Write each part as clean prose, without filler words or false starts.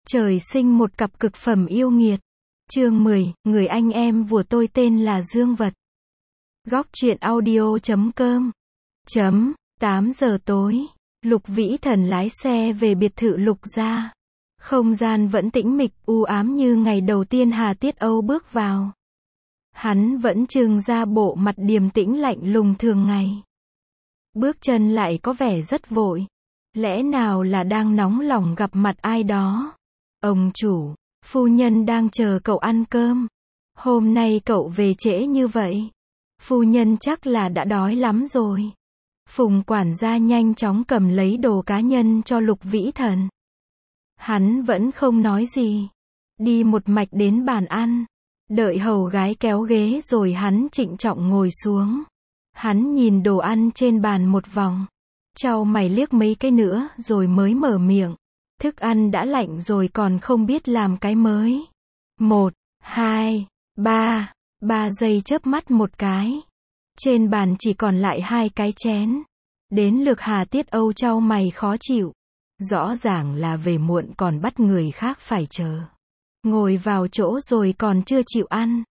Trời sinh một cặp cực phẩm yêu nghiệt. Chương 10, người anh em của tôi tên là Dương Vật. Góc truyện audio.com. 8 giờ tối, Lục Vĩ Thần lái xe về biệt thự Lục gia. Không gian vẫn tĩnh mịch, u ám như ngày đầu tiên Hà Tiết Âu bước vào. Hắn vẫn trưng ra bộ mặt điềm tĩnh lạnh lùng thường ngày. Bước chân lại có vẻ rất vội. Lẽ nào là đang nóng lòng gặp mặt ai đó? Ông chủ, phu nhân đang chờ cậu ăn cơm. Hôm nay cậu về trễ như vậy. Phu nhân chắc là đã đói lắm rồi. Phùng quản gia nhanh chóng cầm lấy đồ cá nhân cho Lục Vĩ Thần. Hắn vẫn không nói gì. Đi một mạch đến bàn ăn. Đợi hầu gái kéo ghế rồi hắn trịnh trọng ngồi xuống. Hắn nhìn đồ ăn trên bàn một vòng. Chau mày liếc mấy cái nữa rồi mới mở miệng. Thức ăn đã lạnh rồi còn không biết làm cái mới. 1, 2, 3. 3 giây chớp mắt một cái. Trên bàn chỉ còn lại 2 cái chén. Đến lượt Hà Tiết Âu chau mày khó chịu. Rõ ràng là về muộn còn bắt người khác phải chờ. Ngồi vào chỗ rồi còn chưa chịu ăn.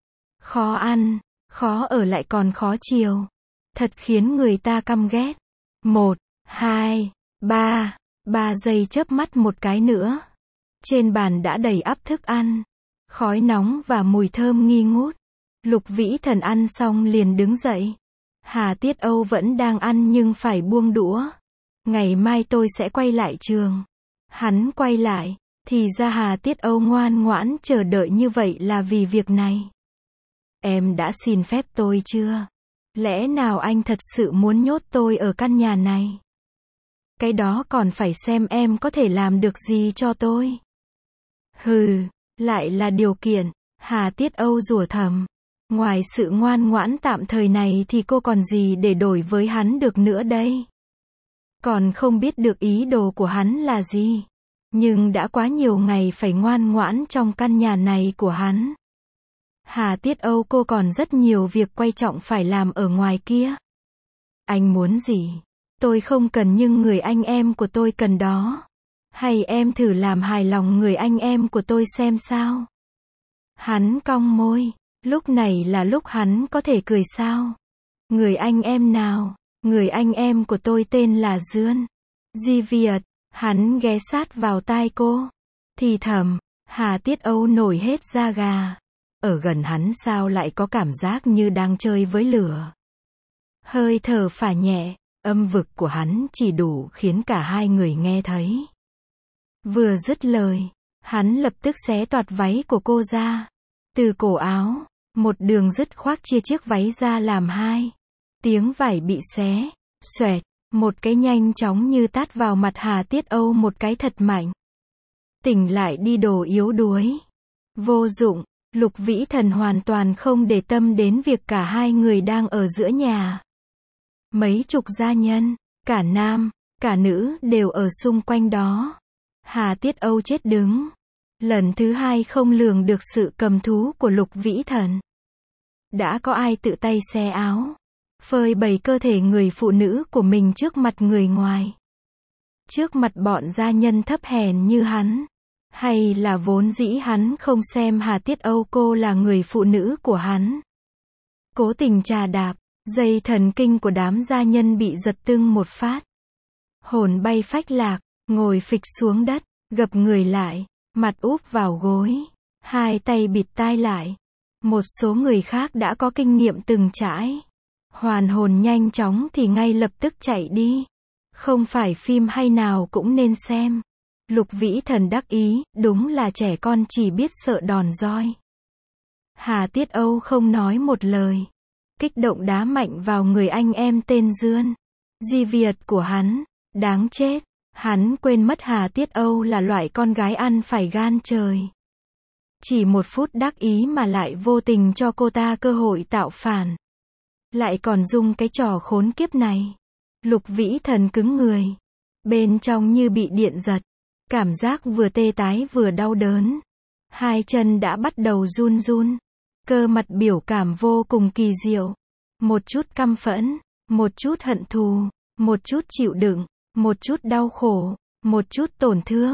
Khó ở lại còn khó chiều. Thật khiến người ta căm ghét. 1, 2, 3. 3 giây chớp mắt một cái nữa. Trên bàn đã đầy ắp thức ăn. Khói nóng và mùi thơm nghi ngút. Lục Vĩ Thần ăn xong liền đứng dậy. Hà Tiết Âu vẫn đang ăn nhưng phải buông đũa. Ngày mai tôi sẽ quay lại trường. Hắn quay lại. Thì ra Hà Tiết Âu ngoan ngoãn chờ đợi như vậy là vì việc này. Em đã xin phép tôi chưa? Lẽ nào anh thật sự muốn nhốt tôi ở căn nhà này? Cái đó còn phải xem em có thể làm được gì cho tôi. Hừ, lại là điều kiện. Hà Tiết Âu rủa thầm. Ngoài sự ngoan ngoãn tạm thời này thì cô còn gì để đổi với hắn được nữa đây? Còn không biết được ý đồ của hắn là gì. Nhưng đã quá nhiều ngày phải ngoan ngoãn trong căn nhà này của hắn. Hà Tiết Âu, cô còn rất nhiều việc quan trọng phải làm ở ngoài kia. Anh muốn gì? Tôi không cần nhưng người anh em của tôi cần đó. Hay em thử làm hài lòng người anh em của tôi xem sao? Hắn cong môi. Lúc này là lúc hắn có thể cười sao? Người anh em nào? Người anh em của tôi tên là Dương. Di Việt. Hắn ghé sát vào tai cô. Thì thầm. Hà Tiết Âu nổi hết da gà. Ở gần hắn sao lại có cảm giác như đang chơi với lửa. Hơi thở phả nhẹ. Âm vực của hắn chỉ đủ khiến cả hai người nghe thấy. Vừa dứt lời, hắn lập tức xé toạc váy của cô ra. Từ cổ áo, một đường dứt khoác chia chiếc váy ra làm hai. Tiếng vải bị xé, xoẹt, một cái nhanh chóng như tát vào mặt Hà Tiết Âu một cái thật mạnh. Tỉnh lại đi đồ yếu đuối. Vô dụng, Lục Vĩ Thần hoàn toàn không để tâm đến việc cả hai người đang ở giữa nhà. Mấy chục gia nhân, cả nam, cả nữ đều ở xung quanh đó. Hà Tiết Âu chết đứng. Lần thứ hai không lường được sự cầm thú của Lục Vĩ Thần. Đã có ai tự tay xé áo, phơi bày cơ thể người phụ nữ của mình trước mặt người ngoài. Trước mặt bọn gia nhân thấp hèn như hắn. Hay là vốn dĩ hắn không xem Hà Tiết Âu cô là người phụ nữ của hắn. Cố tình trà đạp. Dây thần kinh của đám gia nhân bị giật tưng một phát. Hồn bay phách lạc, ngồi phịch xuống đất, gập người lại, mặt úp vào gối, hai tay bịt tai lại. Một số người khác đã có kinh nghiệm từng trải. Hoàn hồn nhanh chóng thì ngay lập tức chạy đi. Không phải phim hay nào cũng nên xem. Lục Vĩ Thần đắc ý, đúng là trẻ con chỉ biết sợ đòn roi. Hà Tiết Âu không nói một lời. Kích động đá mạnh vào người anh em tên Dương. Di Việt của hắn. Đáng chết. Hắn quên mất Hà Tiết Âu là loại con gái ăn phải gan trời. Chỉ một phút đắc ý mà lại vô tình cho cô ta cơ hội tạo phản. Lại còn dùng cái trò khốn kiếp này. Lục Vĩ Thần cứng người. Bên trong như bị điện giật. Cảm giác vừa tê tái vừa đau đớn. Hai chân đã bắt đầu run run. Cơ mặt biểu cảm vô cùng kỳ diệu. Một chút căm phẫn, một chút hận thù, một chút chịu đựng, một chút đau khổ, một chút tổn thương,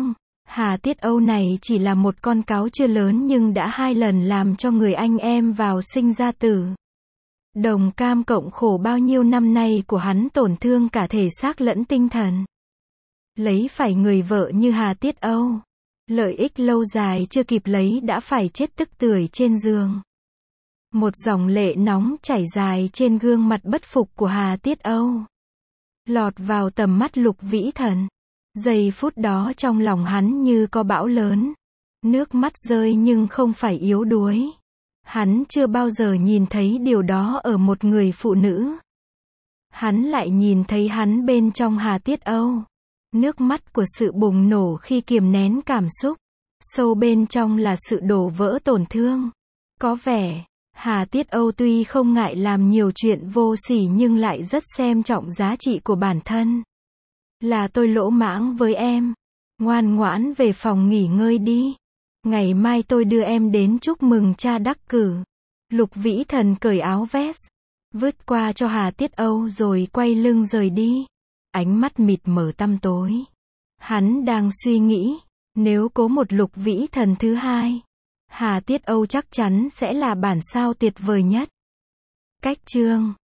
Hà Tiết Âu này chỉ là một con cáo chưa lớn nhưng đã 2 lần làm cho người anh em vào sinh ra tử. Đồng cam cộng khổ bao nhiêu năm nay của hắn tổn thương cả thể xác lẫn tinh thần. Lấy phải người vợ như Hà Tiết Âu. Lợi ích lâu dài chưa kịp lấy đã phải chết tức tưởi trên giường. Một dòng lệ nóng chảy dài trên gương mặt bất phục của Hà Tiết Âu. Lọt vào tầm mắt Lục Vĩ Thần. Giây phút đó trong lòng hắn như có bão lớn. Nước mắt rơi nhưng không phải yếu đuối. Hắn chưa bao giờ nhìn thấy điều đó ở một người phụ nữ. Hắn lại nhìn thấy hắn bên trong Hà Tiết Âu. Nước mắt của sự bùng nổ khi kiềm nén cảm xúc. Sâu bên trong là sự đổ vỡ tổn thương. Có vẻ, Hà Tiết Âu tuy không ngại làm nhiều chuyện vô sỉ nhưng lại rất xem trọng giá trị của bản thân. Là tôi lỗ mãng với em. Ngoan ngoãn về phòng nghỉ ngơi đi. Ngày mai tôi đưa em đến chúc mừng cha đắc cử. Lục Vĩ Thần cởi áo vest, vứt qua cho Hà Tiết Âu rồi quay lưng rời đi. Ánh mắt mịt mờ tăm tối. Hắn đang suy nghĩ, nếu có một Lục Vĩ Thần thứ hai, Hà Tiết Âu chắc chắn sẽ là bản sao tuyệt vời nhất. Cách chương